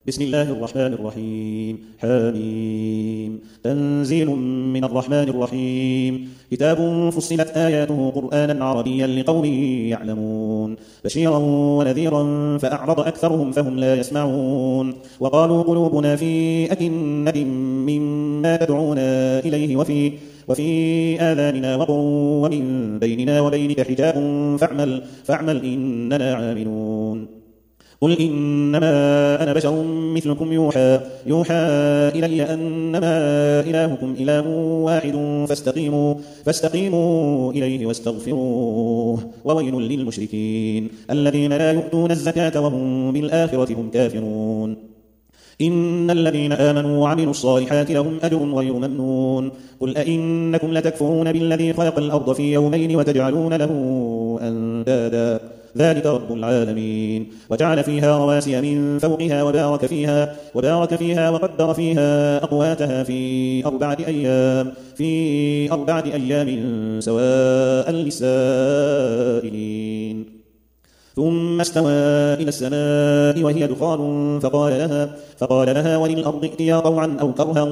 بسم الله الرحمن الرحيم حميم تنزيل من الرحمن الرحيم كتاب فصلت آياته قرآنا عربيا لقوم يعلمون بشيرا ونذيرا فأعرض أكثرهم فهم لا يسمعون وقالوا قلوبنا في أكنة مما تدعونا إليه وفي آذاننا وقر ومن بيننا وبينك حجاب فاعمل إننا عاملون قل إنما أنا بشر مثلكم يوحى إلي أنما إلهكم إله واحد فاستقيموا إليه واستغفروه وويل للمشركين الذين لا يؤتون الزكاة وهم بالآخرة هم كافرون إن الذين آمنوا وعملوا الصالحات لهم أجر غير ممنون قل أئنكم لتكفرون بالذي خلق الأرض في يومين وتجعلون له أندادا ذلك رب العالمين وجعل فيها رواسي من فوقها وبارك فيها وقدر فيها أقواتها في أربعة أيام سواء للسائلين ثم استوى إلى السماء وهي دخان فقال لها وللأرض ائتيا طوعا أو كرها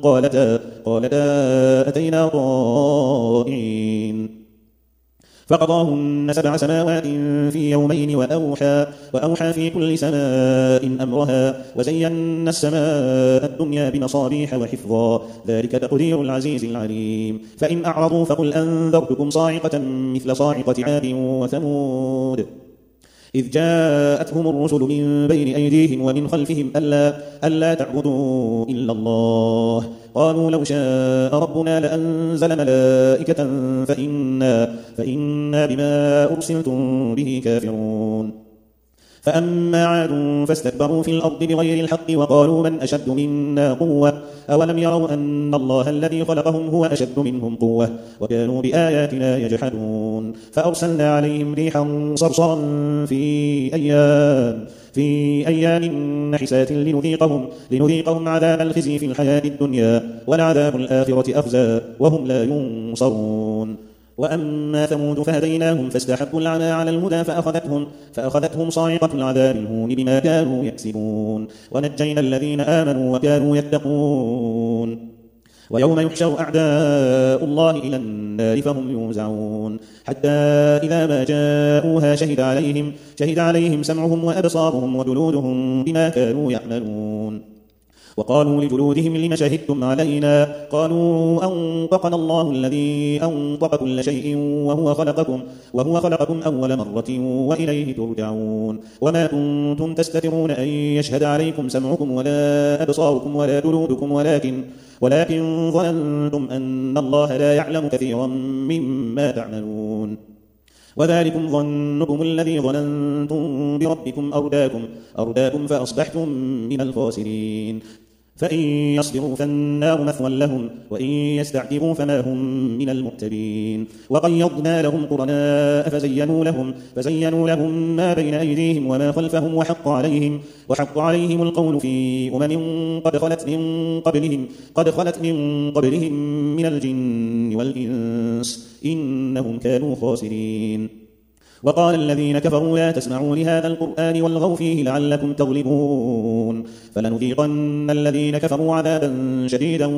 قالتا أتينا طائعين فقضاهن 7 سماوات في يومين وأوحى في كل سماء أمرها وزينا السماء الدنيا بمصابيح وحفظا ذلك تقدير العزيز العليم فإن أعرضوا فقل أنذرتكم صاعقة مثل صاعقة عاد وثمود إذ جاءتهم الرسل من بين أيديهم ومن خلفهم ألا تعبدوا إلا الله قالوا لو شاء ربنا لأنزل ملائكة فإنا بما أرسلتم به كافرون فأما عاد فاستكبروا في الأرض بغير الحق وقالوا من أشد منا قوة أولم يروا أن الله الذي خلقهم هو أشد منهم قوة وكانوا بآياتنا يجحدون فأرسلنا عليهم ريحا صرصرا في أيام نحسات لنذيقهم عذاب الخزي في الحياة الدنيا ولعذاب الآخرة أخزى وهم لا ينصرون وأما ثمود فهديناهم فاستحبوا العمى على الهدى فأخذتهم صاعقة العذاب الهون بما كانوا يكسبون ونجينا الذين آمنوا وكانوا يتقون ويوم يحشر أعداء الله إلى النار فهم يوزعون حتى إذا ما جاءوها شهد عليهم سمعهم وأبصارهم وجلودهم بما كانوا يعملون وقالوا لجلودهم لم شهدتم علينا قالوا أنطقنا الله الذي أنطق كل شيء وهو خلقكم أول مرة وإليه ترجعون وما كنتم تستترون أن يشهد عليكم سمعكم ولا أبصاركم ولا جلودكم ولكن ظننتم أن الله لا يعلم كثيرا مما تعملون وذلكم ظنكم الذي ظننتم بربكم أرداكم فأصبحتم من الخاسرين فإن يصبروا فالنار مثوى لهم وإن يستعتبوا فما هم من المعتبين وقيضنا لهم قرناء فزينوا لهم ما بين أيديهم وما خلفهم وحق عليهم القول في قد خلت من قبلهم من الجن والإنس إنهم كانوا خاسرين وقال الذين كفروا لا تسمعوا لهذا القرآن والغوا فيه لعلكم تغلبون فلنذيقن الذين كفروا عذابا شديدا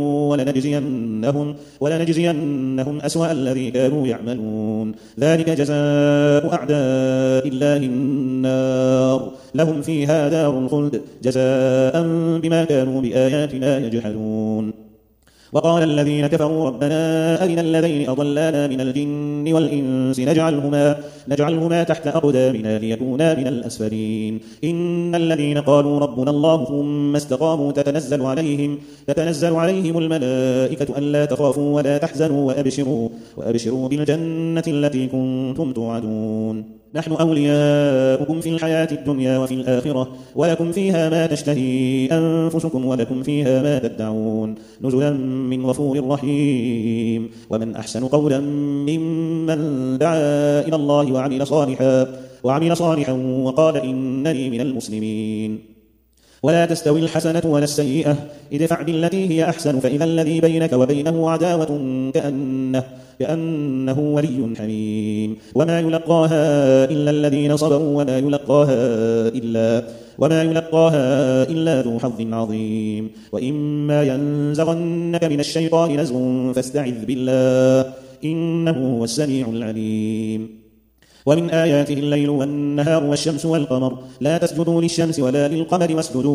ولنجزينهم أسوأ الذي كانوا يعملون ذلك جزاء أعداء الله النار لهم فيها دار الخلد جزاء بما كانوا بآياتنا يجحدون وقال الذين كفروا ربنا أرنا الذين أضلانا من الجن والإنس نجعلهما تحت أقدامنا ليكونا من الأسفلين إن الذين قالوا ربنا الله ثم استقاموا تتنزل عليهم الملائكة ألا تخافوا ولا تحزنوا وأبشروا بالجنة التي كنتم توعدون نحن أولياؤكم في الحياة الدنيا وفي الآخرة ولكم فيها ما تشتهي أنفسكم ولكم فيها ما تدعون نزلا من غفور رحيم ومن أحسن قولا ممن دعا إلى الله وعمل صالحا وقال إنني من المسلمين ولا تستوي الحسنة ولا السيئة ادفع بالتي هي أحسن فإذا الذي بينك وبينه عداوة كأنه ولي حميم وما يلقاها إلا الذين صبروا وما يلقاها وما يلقاها إلا ذو حظ عظيم. وإما ينزغنك من الشيطان نزغ فاستعذ بالله إنه هو السميع العليم. ومن آياته الليل والنهار والشمس والقمر لا تسجدوا للشمس ولا للقمر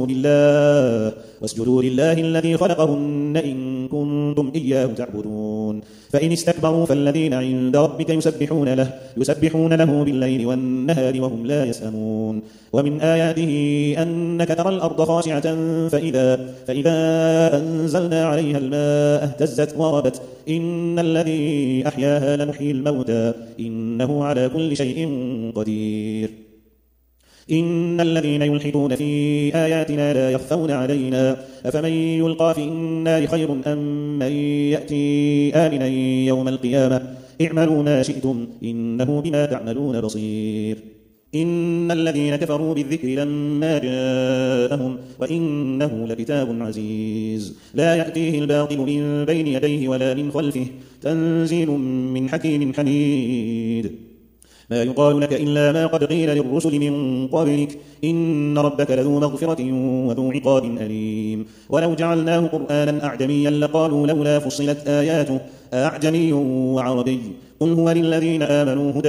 واسجدوا لله الذي خلقهن إن كنتم إياه تعبدون. فإن استكبروا فالذين عند ربك يسبحون له بالليل والنهار وهم لا يسأمون. ومن آياته أنك ترى الأرض خاشعة فإذا أنزلنا عليها الماء اهتزت وربت إن الذي أحياها لمحيي الموتى إنه على كل شيء قدير. إن الذين يلحدون في آياتنا لا يخفون علينا أفمن يلقى في النار خير أم من يأتي آمنا يوم القيامة اعملوا ما شئتم إنه بما تعملون بصير. إن الذين كفروا بالذكر لما جاءهم وإنه لكتاب عزيز لا يأتيه الباطل من بين يديه ولا من خلفه تنزيل من حكيم حميد. ما يقال لك إلا ما قد قيل للرسل من قبلك إن ربك لذو مغفرة وذو عقاب أليم. ولو جعلناه قرآنا أعجميا لقالوا لولا فصلت آياته أعجمي وعربي قل هو للذين آمنوا هدى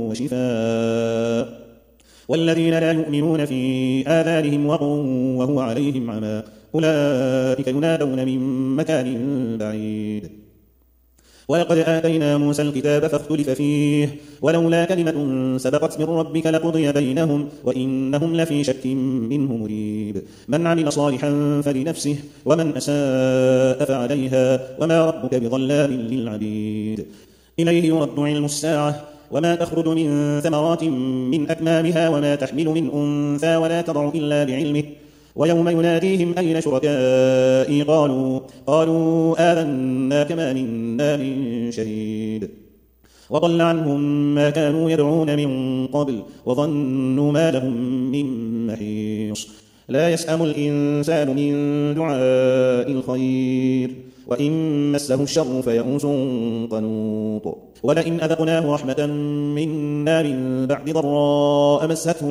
وشفاء والذين لا يؤمنون في آذانهم وقر وهو عليهم عمى أولئك ينادون من مكان بعيد. ولقد آتينا موسى الكتاب فاختلف فيه ولولا كلمة سبقت من ربك لقضي بينهم وإنهم لفي شك منه مريب. من عمل صالحا فلنفسه ومن أساء فعليها وما ربك بظلام للعبيد. إليه يرد علم الساعة وما تخرج من ثمرات من أكمامها وما تحمل من أنثى ولا تضع إلا بعلمه ويوم يناديهم أين شركائي قالوا آذنا كما منا من شهيد. وضل عنهم ما كانوا يدعون من قبل وظنوا ما لهم من محيص. لا يسأم الإنسان من دعاء الخير وإن مسه الشر فيئوس قنوط. ولئن أذقناه رحمة منا من بعد ضراء مسته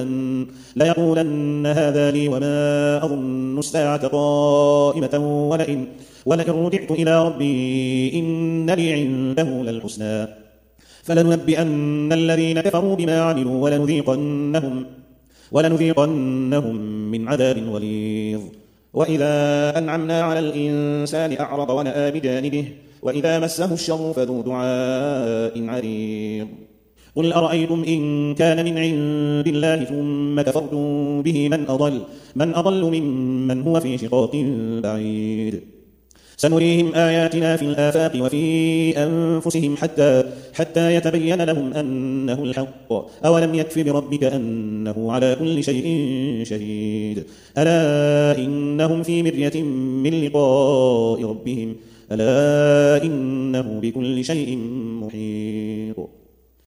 ليقولن هذا لي وما أظن الساعة قائمة ولئن رجعت إلى ربي إن لي عنده للحسنى فلننبئن الذين كفروا بما عملوا ولنذيقنهم من عذاب غليظ. وإذا أنعمنا على الإنسان أعرض ونأى بجانبه وإذا مسه الشر فذو دعاء عريض. قل أرأيتم إن كان من عند الله ثم كفرتم به من أضل ممن هو في شقاق بعيد. سنريهم آياتنا في الآفاق وفي أنفسهم حتى يتبين لهم أنه الحق أولم يكف بربك أنه على كل شيء شهيد. ألا إنهم في مرية من لقاء ربهم ألا إنه بكل شيء محيط.